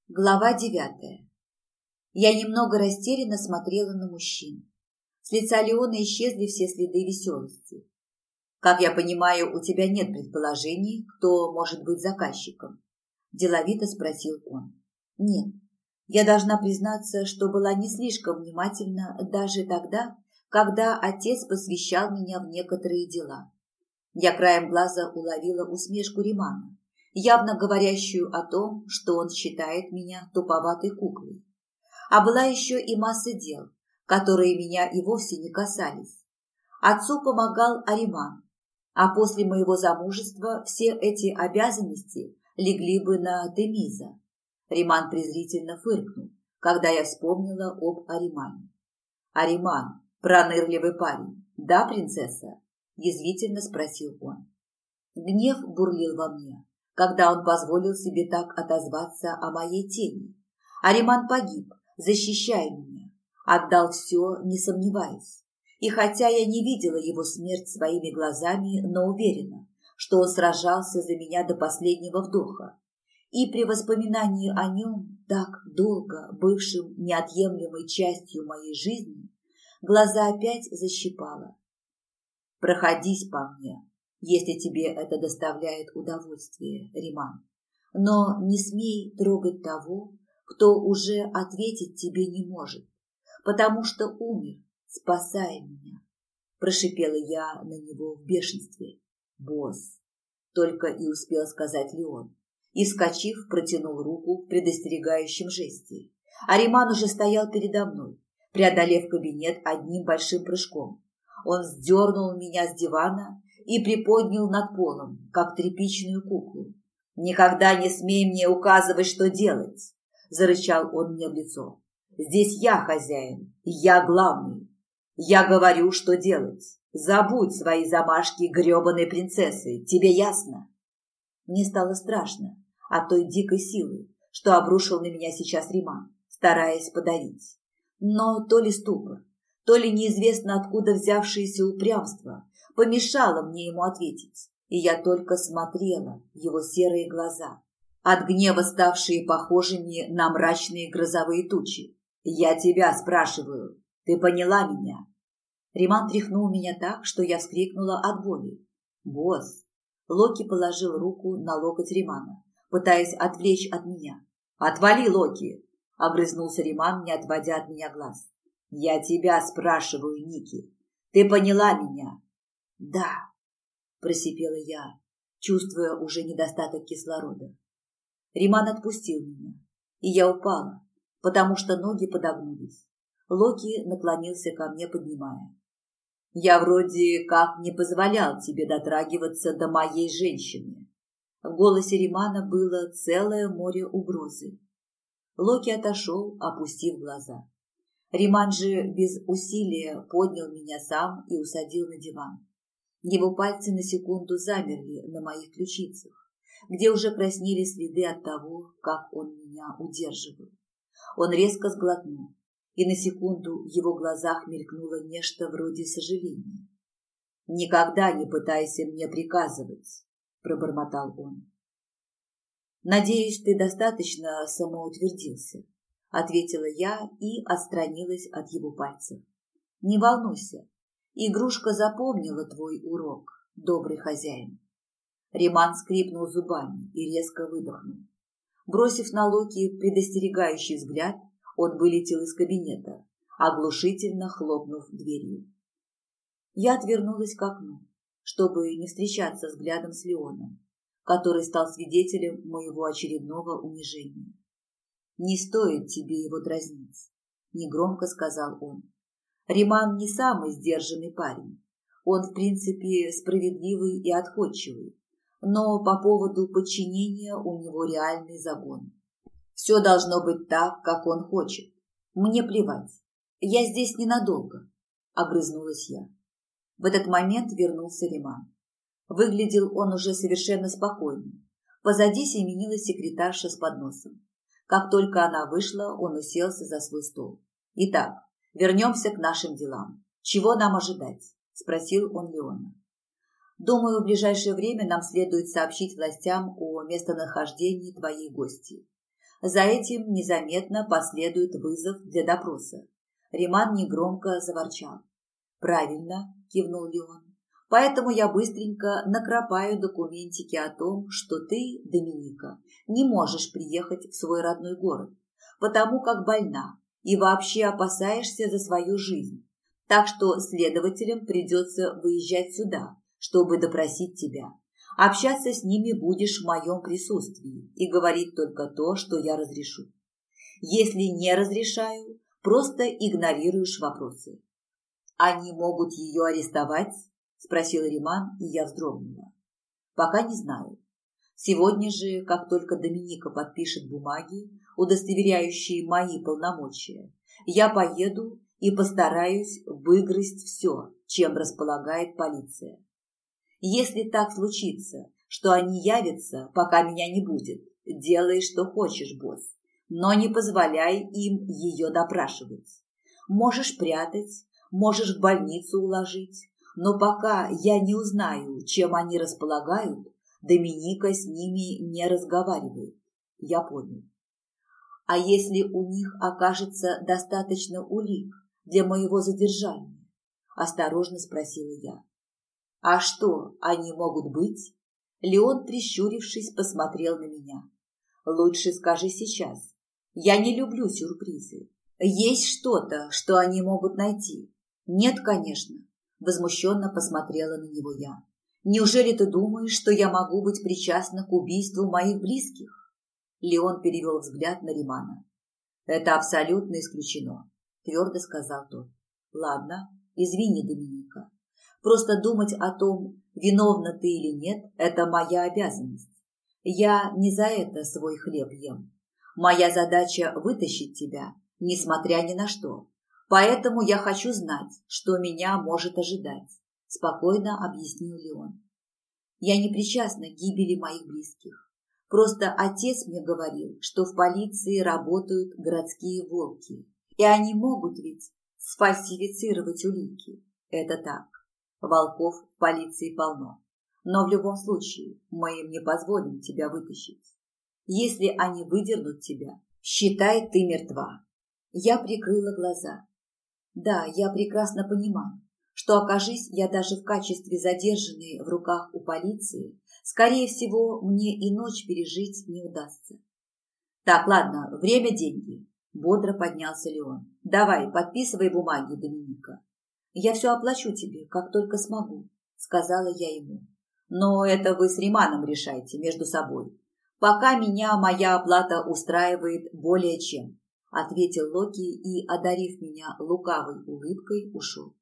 Глава 9. Я немного растерянно смотрела на мужчину. С лица Леона исчезли все следы веселости. «Как я понимаю, у тебя нет предположений, кто может быть заказчиком?» – деловито спросил он. «Нет, я должна признаться, что была не слишком внимательна даже тогда, когда отец посвящал меня в некоторые дела». Я краем глаза уловила усмешку Римана, явно говорящую о том, что он считает меня туповатой куклой. А была еще и масса дел, которые меня и вовсе не касались. Отцу помогал Ариман, а после моего замужества все эти обязанности легли бы на Темиза. Риман презрительно фыркнул, когда я вспомнила об Аримане. «Ариман, пронырливый парень, да, принцесса?» – язвительно спросил он. Гнев бурлил во мне, когда он позволил себе так отозваться о моей тени. Ариман погиб, защищая меня, отдал все, не сомневаясь. И хотя я не видела его смерть своими глазами, но уверена, что он сражался за меня до последнего вдоха. И при воспоминании о нем, так долго бывшим неотъемлемой частью моей жизни, глаза опять защипало. «Проходись по мне, если тебе это доставляет удовольствие, Риман. Но не смей трогать того, кто уже ответить тебе не может, потому что умер, спасая меня», – прошипела я на него в бешенстве. «Босс», – только и успел сказать Леон, и, вскочив, протянул руку в предостерегающем жесте. А Риман уже стоял передо мной, преодолев кабинет одним большим прыжком. Он сдернул меня с дивана и приподнял над полом, как тряпичную куклу. «Никогда не смей мне указывать, что делать!» – зарычал он мне в лицо. «Здесь я хозяин, я главный. Я говорю, что делать. Забудь свои замашки гребаной принцессы, тебе ясно?» Мне стало страшно от той дикой силы, что обрушил на меня сейчас Риман, стараясь подавить. Но то ли ступор, то ли неизвестно откуда взявшееся упрямство помешало мне ему ответить, и я только смотрела в его серые глаза, от гнева ставшие похожими на мрачные грозовые тучи. «Я тебя спрашиваю, ты поняла меня?» Риман тряхнул меня так, что я вскрикнула от боли. «Босс!» Локи положил руку на локоть Римана, пытаясь отвлечь от меня. «Отвали, Локи!» – огрызнулся Риман, не отводя от меня глаз. «Я тебя спрашиваю, Ники. Ты поняла меня?» «Да», – просипела я, чувствуя уже недостаток кислорода. Риман отпустил меня, и я упала, потому что ноги подогнулись. Локи наклонился ко мне, поднимая. «Я вроде как не позволял тебе дотрагиваться до моей женщины». В голосе Римана было целое море угрозы. Локи отошел, опустив глаза. Риман же без усилия поднял меня сам и усадил на диван. Его пальцы на секунду замерли на моих ключицах, где уже краснели следы от того, как он меня удерживал. Он резко сглотнул, и на секунду в его глазах мелькнуло нечто вроде сожаления. «Никогда не пытайся мне приказывать», – пробормотал он. «Надеюсь, ты достаточно самоутвердился», – ответила я и отстранилась от его пальцев. «Не волнуйся, игрушка запомнила твой урок, добрый хозяин». Риман скрипнул зубами и резко выдохнул. Бросив на Локи предостерегающий взгляд, он вылетел из кабинета, оглушительно хлопнув дверью. Я отвернулась к окну, чтобы не встречаться взглядом с Леоном, который стал свидетелем моего очередного унижения. «Не стоит тебе его дразнить», – негромко сказал он. «Риман не самый сдержанный парень. Он, в принципе, справедливый и отходчивый, но по поводу подчинения у него реальный загон. Все должно быть так, как он хочет. Мне плевать. Я здесь ненадолго», – огрызнулась я. В этот момент вернулся Риман. Выглядел он уже совершенно спокойно. Позади семенилась секретарша с подносом. Как только она вышла, он уселся за свой стол. «Итак, вернемся к нашим делам. Чего нам ожидать?» – спросил он Леона. «Думаю, в ближайшее время нам следует сообщить властям о местонахождении твоей гости. За этим незаметно последует вызов для допроса. Риман негромко заворчал. «Правильно», – кивнул Леон. «Поэтому я быстренько накропаю документики о том, что ты, Доминика, не можешь приехать в свой родной город, потому как больна и вообще опасаешься за свою жизнь. Так что следователям придется выезжать сюда, чтобы допросить тебя. Общаться с ними будешь в моем присутствии и говорить только то, что я разрешу. Если не разрешаю, просто игнорируешь вопросы». «Они могут ее арестовать?» – спросил Риман, и я вздрогнула. «Пока не знаю. Сегодня же, как только Доминика подпишет бумаги, удостоверяющие мои полномочия, я поеду и постараюсь выгрызть все, чем располагает полиция. Если так случится, что они явятся, пока меня не будет, делай, что хочешь, босс, но не позволяй им ее допрашивать. Можешь прятать, можешь в больницу уложить, но пока я не узнаю, чем они располагают, Доминика с ними не разговаривает». Я понял. «А если у них окажется достаточно улик для моего задержания?» – осторожно спросила я. «А что они могут быть?» Леон, прищурившись, посмотрел на меня. «Лучше скажи сейчас. Я не люблю сюрпризы. Есть что-то, что они могут найти?» «Нет, конечно», – возмущенно посмотрела на него я. «Неужели ты думаешь, что я могу быть причастна к убийству моих близких?» Леон перевел взгляд на Римана. «Это абсолютно исключено», – твердо сказал тот. «Ладно, извини, Доминика. Просто думать о том, виновна ты или нет, это моя обязанность. Я не за это свой хлеб ем. Моя задача – вытащить тебя, несмотря ни на что. Поэтому я хочу знать, что меня может ожидать», – спокойно объяснил Леон. «Я не причастна к гибели моих близких. Просто отец мне говорил, что в полиции работают городские волки, и они могут ведь сфальсифицировать улики. Это так. Волков в полиции полно. Но в любом случае мы им не позволим тебя вытащить. Если они выдернут тебя, считай, ты мертва». Я прикрыла глаза. Да, я прекрасно понимаю, что, окажись я даже в качестве задержанной в руках у полиции, скорее всего, мне и ночь пережить не удастся. «Так, ладно, время – деньги», – бодро поднялся Леон. «Давай, подписывай бумаги, Доминика». «Я все оплачу тебе, как только смогу», – сказала я ему. «Но это вы с Риманом решайте между собой. Пока меня моя оплата устраивает более чем», – ответил Локи и, одарив меня лукавой улыбкой, ушел.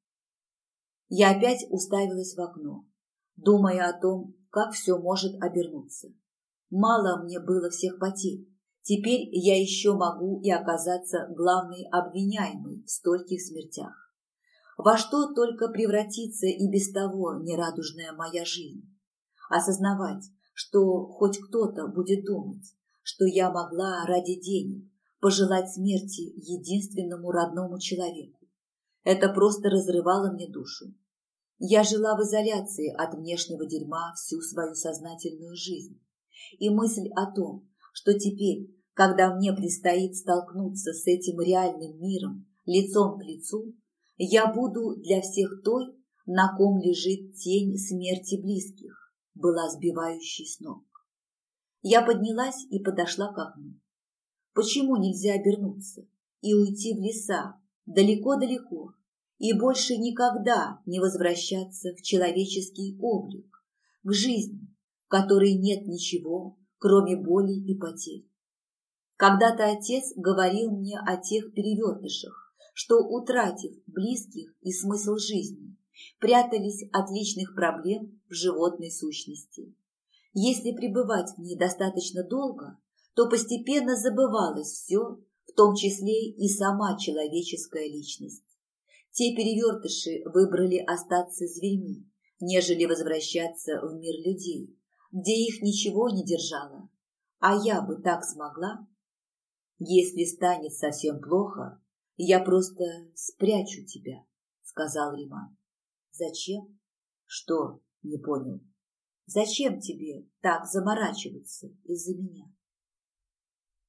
Я опять уставилась в окно, думая о том, как все может обернуться. Мало мне было всех потерь. Теперь я еще могу и оказаться главной обвиняемой в стольких смертях. Во что только превратится и без того нерадужная моя жизнь. Осознавать, что хоть кто-то будет думать, что я могла ради денег пожелать смерти единственному родному человеку. Это просто разрывало мне душу. Я жила в изоляции от внешнего дерьма всю свою сознательную жизнь. И мысль о том, что теперь, когда мне предстоит столкнуться с этим реальным миром лицом к лицу, я буду для всех той, на ком лежит тень смерти близких, была сбивающей с ног. Я поднялась и подошла к окну. Почему нельзя обернуться и уйти в леса, далеко-далеко, и больше никогда не возвращаться в человеческий облик, к жизни, в которой нет ничего, кроме боли и потерь? Когда-то отец говорил мне о тех перевертышах, что, утратив близких и смысл жизни, прятались от личных проблем в животной сущности. Если пребывать в ней достаточно долго, то постепенно забывалось все, в том числе и сама человеческая личность. Те перевертыши выбрали остаться зверьми, нежели возвращаться в мир людей, где их ничего не держало. А я бы так смогла? «Если станет совсем плохо, я просто спрячу тебя», — сказал Риман. «Зачем?» «Что?» — не понял. «Зачем тебе так заморачиваться из-за меня?»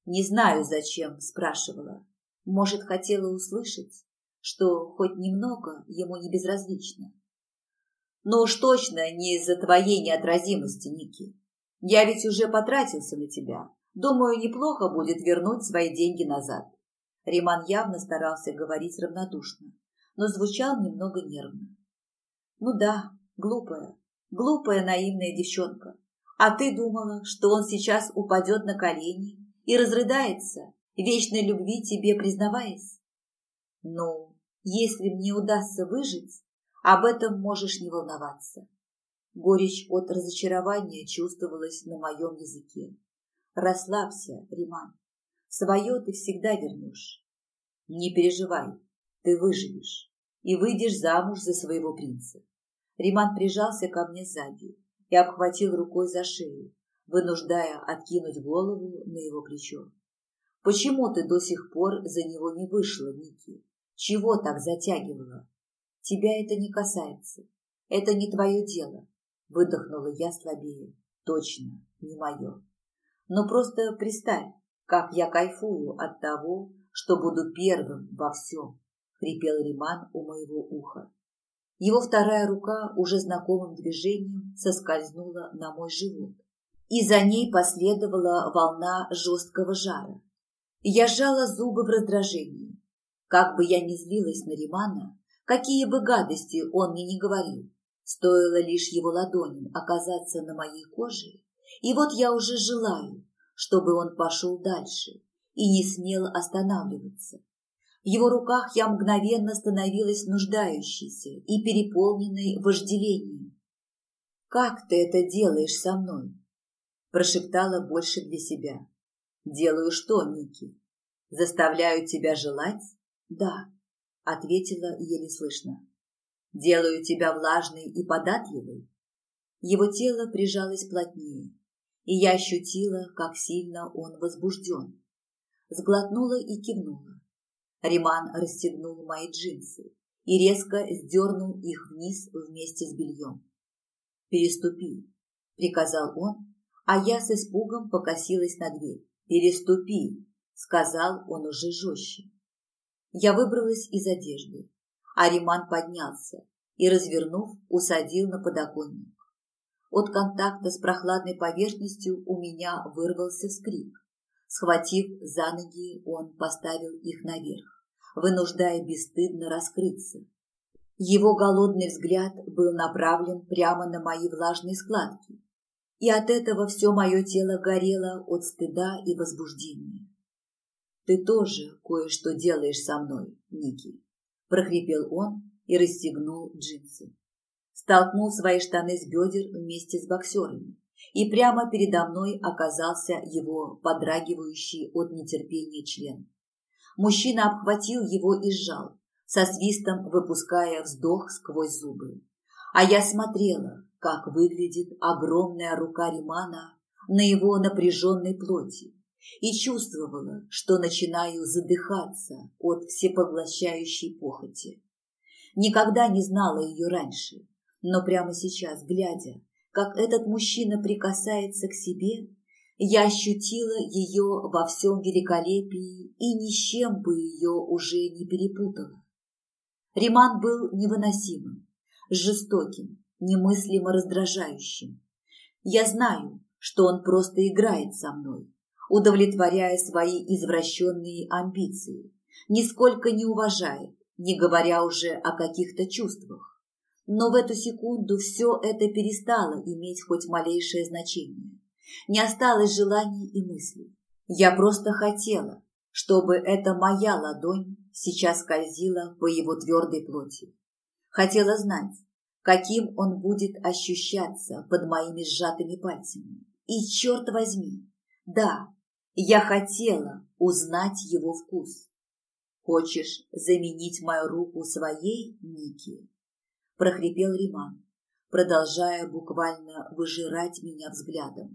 Не знаю, зачем спрашивала. Может, хотела услышать, что хоть немного ему не безразлично. Но уж точно не из-за твоей неотразимости, Ники. Я ведь уже потратился на тебя. Думаю, неплохо будет вернуть свои деньги назад. Риман явно старался говорить равнодушно, но звучал немного нервно. Ну да, глупая наивная девчонка. А ты думала, что он сейчас упадет на колени и разрыдается, вечной любви тебе признаваясь? Ну, если мне удастся выжить, об этом можешь не волноваться. Горечь от разочарования чувствовалась на моем языке. Расслабься, Риман. Свое ты всегда вернешь. Не переживай, ты выживешь и выйдешь замуж за своего принца. Риман прижался ко мне сзади и обхватил рукой за шею, вынуждая откинуть голову на его плечо. Почему ты до сих пор за него не вышла, Ники? Чего так затягивала? Тебя это не касается. Это не твое дело. Выдохнула я слабее. Точно, не мое. Но просто представь, как я кайфую от того, что буду первым во всем, хрипел Риман у моего уха. Его вторая рука уже знакомым движением соскользнула на мой живот, и за ней последовала волна жесткого жара. Я сжала зубы в раздражении. Как бы я ни злилась на Римана, какие бы гадости он мне ни говорил, стоило лишь его ладоням оказаться на моей коже, и вот я уже желаю, чтобы он пошел дальше и не смел останавливаться. В его руках я мгновенно становилась нуждающейся и переполненной вожделением. «Как ты это делаешь со мной?» – прошептала больше для себя. «Делаю что, Ники? Заставляю тебя желать?» «Да», – ответила еле слышно. «Делаю тебя влажной и податливой?» Его тело прижалось плотнее, и я ощутила, как сильно он возбужден. Сглотнула и кивнула. Риман расстегнул мои джинсы и резко сдернул их вниз вместе с бельем. «Переступи», – приказал он, а я с испугом покосилась на дверь. «Переступи», – сказал он уже жестче. Я выбралась из одежды, а Риман поднялся и, развернув, усадил на подоконник. От контакта с прохладной поверхностью у меня вырвался вскрик. Схватив за ноги, он поставил их наверх, вынуждая бесстыдно раскрыться. Его голодный взгляд был направлен прямо на мои влажные складки, и от этого все мое тело горело от стыда и возбуждения. «Ты тоже кое-что делаешь со мной, Ники», – прохрипел он и расстегнул джинсы. Столкнул свои штаны с бедер вместе с боксерами, и прямо передо мной оказался его подрагивающий от нетерпения член. Мужчина обхватил его и сжал, со свистом выпуская вздох сквозь зубы. А я смотрела, как выглядит огромная рука Римана на его напряженной плоти, и чувствовала, что начинаю задыхаться от всепоглощающей похоти. Никогда не знала ее раньше, но прямо сейчас, глядя, как этот мужчина прикасается к себе, я ощутила ее во всем великолепии и ни с чем бы ее уже не перепутала. Риман был невыносимым, жестоким, немыслимо раздражающим. Я знаю, что он просто играет со мной, удовлетворяя свои извращенные амбиции, нисколько не уважает, не говоря уже о каких-то чувствах. Но в эту секунду все это перестало иметь хоть малейшее значение. Не осталось желаний и мыслей. Я просто хотела, чтобы эта моя ладонь сейчас скользила по его твердой плоти. Хотела знать, каким он будет ощущаться под моими сжатыми пальцами. И, черт возьми, да, я хотела узнать его вкус. «Хочешь заменить мою руку своей, Ники?» – прохрипел Риман, продолжая буквально выжирать меня взглядом.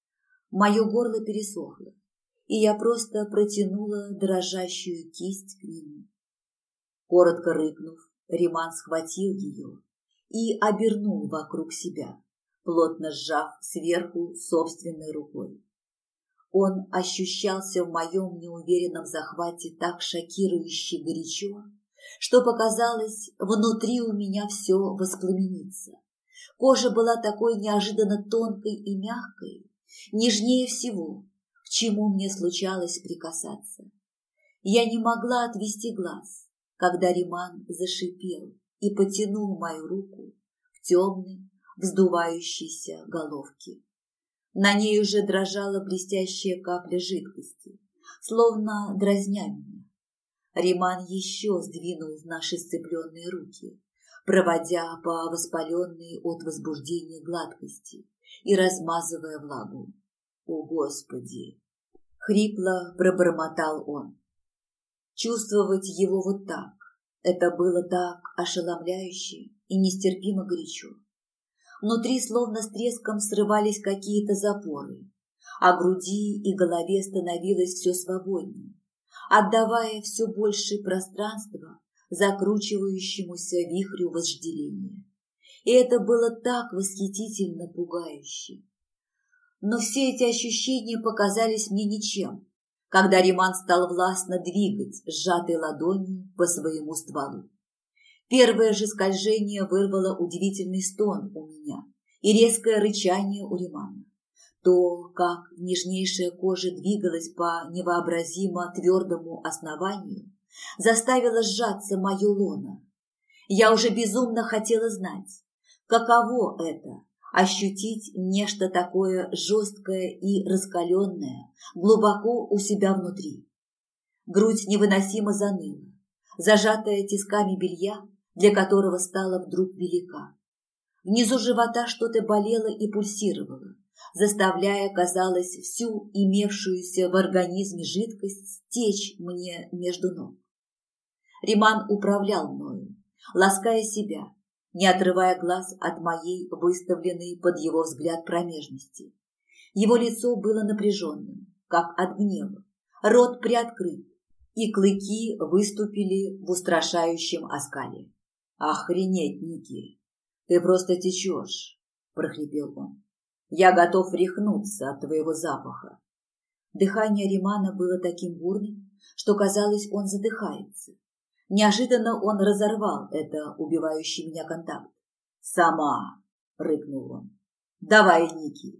Мое горло пересохло, и я просто протянула дрожащую кисть к нему. Коротко рыкнув, Риман схватил ее и обернул вокруг себя, плотно сжав сверху собственной рукой. Он ощущался в моем неуверенном захвате так шокирующе горячо, что показалось, внутри у меня все воспламенится. Кожа была такой неожиданно тонкой и мягкой, нежнее всего, к чему мне случалось прикасаться. Я не могла отвести глаз, когда Риман зашипел и потянул мою руку к темной, вздувающейся головке. На ней уже дрожала блестящая капля жидкости, словно дразня меня. Риман еще сдвинул наши сцепленные руки, проводя по воспаленной от возбуждения гладкости и размазывая влагу. «О, Господи!» — хрипло пробормотал он. Чувствовать его вот так — это было так ошеломляюще и нестерпимо горячо. Внутри словно с треском срывались какие-то запоры, а груди и голове становилось все свободнее, отдавая все больше пространства закручивающемуся вихрю вожделения. И это было так восхитительно пугающе. Но все эти ощущения показались мне ничем, когда Риман стал властно двигать сжатой ладонью по своему стволу. Первое же скольжение вырвало удивительный стон у меня и резкое рычание у Римана. То, как нежнейшая кожа двигалась по невообразимо твердому основанию, заставило сжаться мое лоно. Я уже безумно хотела знать, каково это – ощутить нечто такое жесткое и раскаленное глубоко у себя внутри. Грудь невыносимо заныла, зажатая тисками белья, для которого стала вдруг велика. Внизу живота что-то болело и пульсировало, заставляя, казалось, всю имевшуюся в организме жидкость стечь мне между ног. Риман управлял мною, лаская себя, не отрывая глаз от моей выставленной под его взгляд промежности. Его лицо было напряженным, как от гнева, рот приоткрыт, и клыки выступили в устрашающем оскале. «Охренеть, Ники! Ты просто течешь!» – прохрипел он. «Я готов рехнуться от твоего запаха!» Дыхание Римана было таким бурным, что казалось, он задыхается. Неожиданно он разорвал это убивающий меня контакт. «Сама!» – рыкнул он. «Давай, Ники!»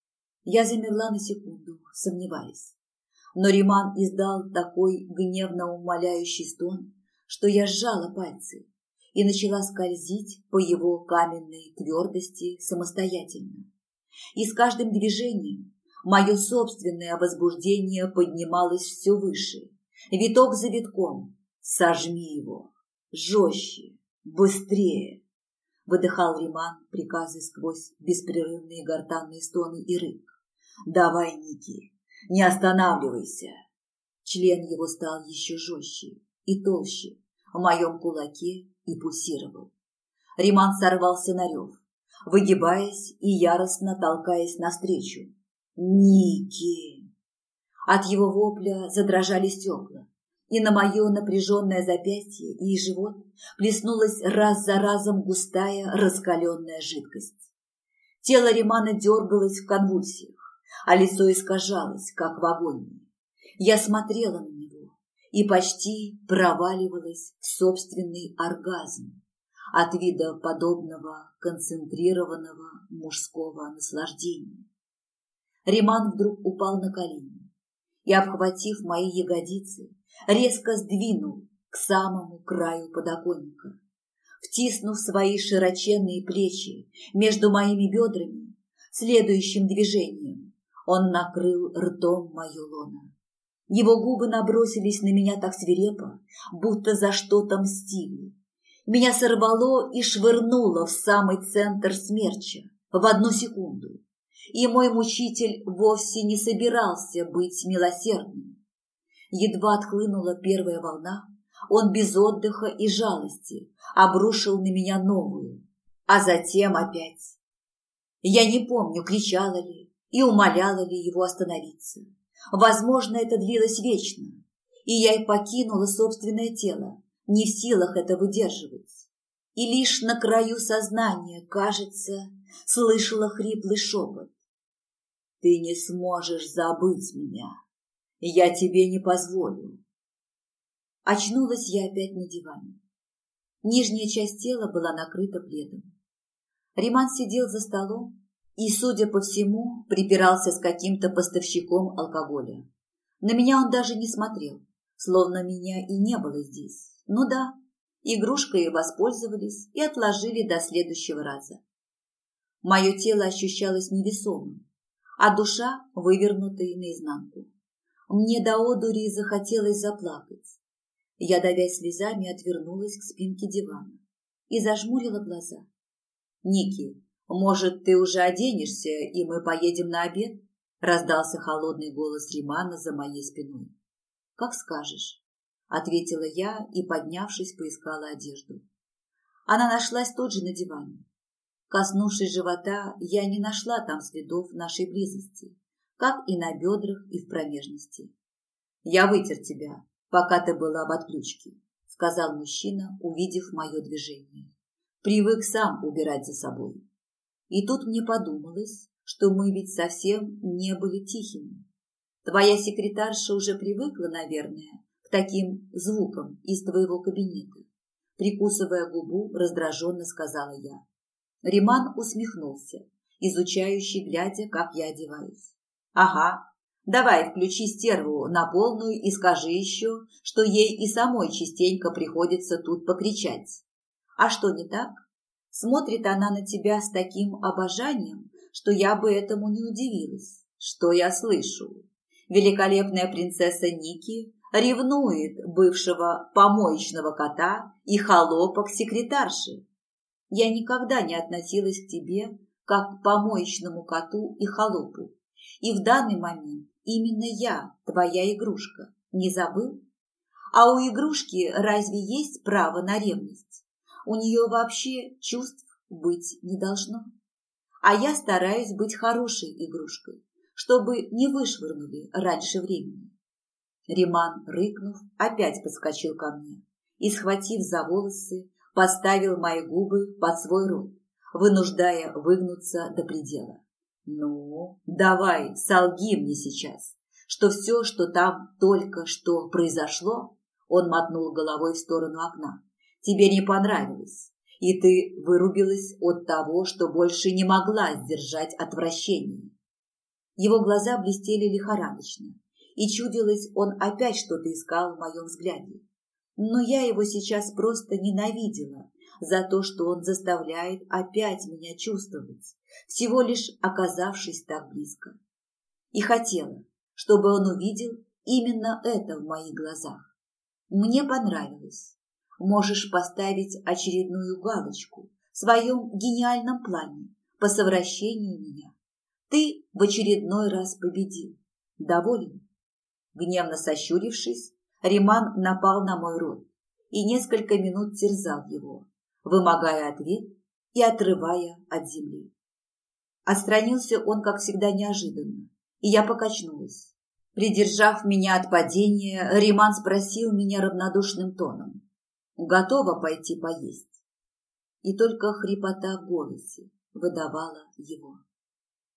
Я замерла на секунду, сомневаясь. Но Риман издал такой гневно умоляющий стон, что я сжала пальцы и начала скользить по его каменной твердости самостоятельно. И с каждым движением мое собственное возбуждение поднималось все выше, виток за витком. «Сожми его! Жестче! Быстрее!» Выдыхал Риман приказы сквозь беспрерывные гортанные стоны и рык. «Давай, Ники, не останавливайся!» Член его стал еще жестче и толще в моем кулаке и пульсировал. Риман сорвался на рев, выгибаясь и яростно толкаясь навстречу. «Ники!» От его вопля задрожали стекла, и на мое напряженное запястье и живот плеснулась раз за разом густая раскаленная жидкость. Тело Римана дергалось в конвульсиях, а лицо искажалось, как в агонии. Я смотрела на него и почти проваливалась в собственный оргазм от вида подобного концентрированного мужского наслаждения. Риман вдруг упал на колени и, обхватив мои ягодицы, резко сдвинул к самому краю подоконника. Втиснув свои широченные плечи между моими бедрами, следующим движением он накрыл ртом мое лоно. Его губы набросились на меня так свирепо, будто за что-то мстили. Меня сорвало и швырнуло в самый центр смерча в одну секунду. И мой мучитель вовсе не собирался быть милосердным. Едва отхлынула первая волна, он без отдыха и жалости обрушил на меня новую, а затем опять. Я не помню, кричала ли и умоляла ли его остановиться. Возможно, это длилось вечно, и я и покинула собственное тело, не в силах это выдерживать. И лишь на краю сознания, кажется, слышала хриплый шепот. Ты не сможешь забыть меня. Я тебе не позволю. Очнулась я опять на диване. Нижняя часть тела была накрыта пледом. Риман сидел за столом и, судя по всему, припирался с каким-то поставщиком алкоголя. На меня он даже не смотрел, словно меня и не было здесь. Ну да, игрушкой воспользовались и отложили до следующего раза. Мое тело ощущалось невесомым, а душа вывернутой наизнанку. Мне до одури захотелось заплакать. Я, давясь слезами, отвернулась к спинке дивана и зажмурила глаза. «Ники, может, ты уже оденешься, и мы поедем на обед?» Раздался холодный голос Римана за моей спиной. «Как скажешь», — ответила я и, поднявшись, поискала одежду. Она нашлась тут же на диване. Коснувшись живота, я не нашла там следов нашей близости, как и на бедрах и в промежности. «Я вытер тебя, пока ты была в отключке», — сказал мужчина, увидев мое движение. «Привык сам убирать за собой». И тут мне подумалось, что мы ведь совсем не были тихими. Твоя секретарша уже привыкла, наверное, к таким звукам из твоего кабинета. Прикусывая губу, раздраженно сказала я. Риман усмехнулся, изучающий, глядя, как я одеваюсь. «Ага, давай включи стерву на полную и скажи еще, что ей и самой частенько приходится тут покричать. А что не так? Смотрит она на тебя с таким обожанием, что я бы этому не удивилась. Что я слышу? Великолепная принцесса Ники ревнует бывшего помоечного кота и холопа к секретарше. Я никогда не относилась к тебе как к помоечному коту и холопу. И в данный момент именно я твоя игрушка. Не забыл? А у игрушки разве есть право на ревность? У нее вообще чувств быть не должно. А я стараюсь быть хорошей игрушкой, чтобы не вышвырнули раньше времени. Риман, рыкнув, опять подскочил ко мне и, схватив за волосы, поставил мои губы под свой рот, вынуждая выгнуться до предела. «Ну, давай, солги мне сейчас, что все, что там только что произошло, он мотнул головой в сторону окна, тебе не понравилось, и ты вырубилась от того, что больше не могла сдержать отвращение». Его глаза блестели лихорадочно, и чудилось, он опять что-то искал в моем взгляде. Но я его сейчас просто ненавидела за то, что он заставляет опять меня чувствовать, всего лишь оказавшись так близко. И хотела, чтобы он увидел именно это в моих глазах. Мне понравилось. Можешь поставить очередную галочку в своем гениальном плане по совращению меня. Ты в очередной раз победил. Доволен? Гневно сощурившись, Риман напал на мой рот и несколько минут терзал его, вымогая ответ и отрывая от земли. Отстранился он, как всегда, неожиданно, и я покачнулась. Придержав меня от падения, Риман спросил меня равнодушным тоном: «Готова пойти поесть?» И только хрипота в голосе выдавала его.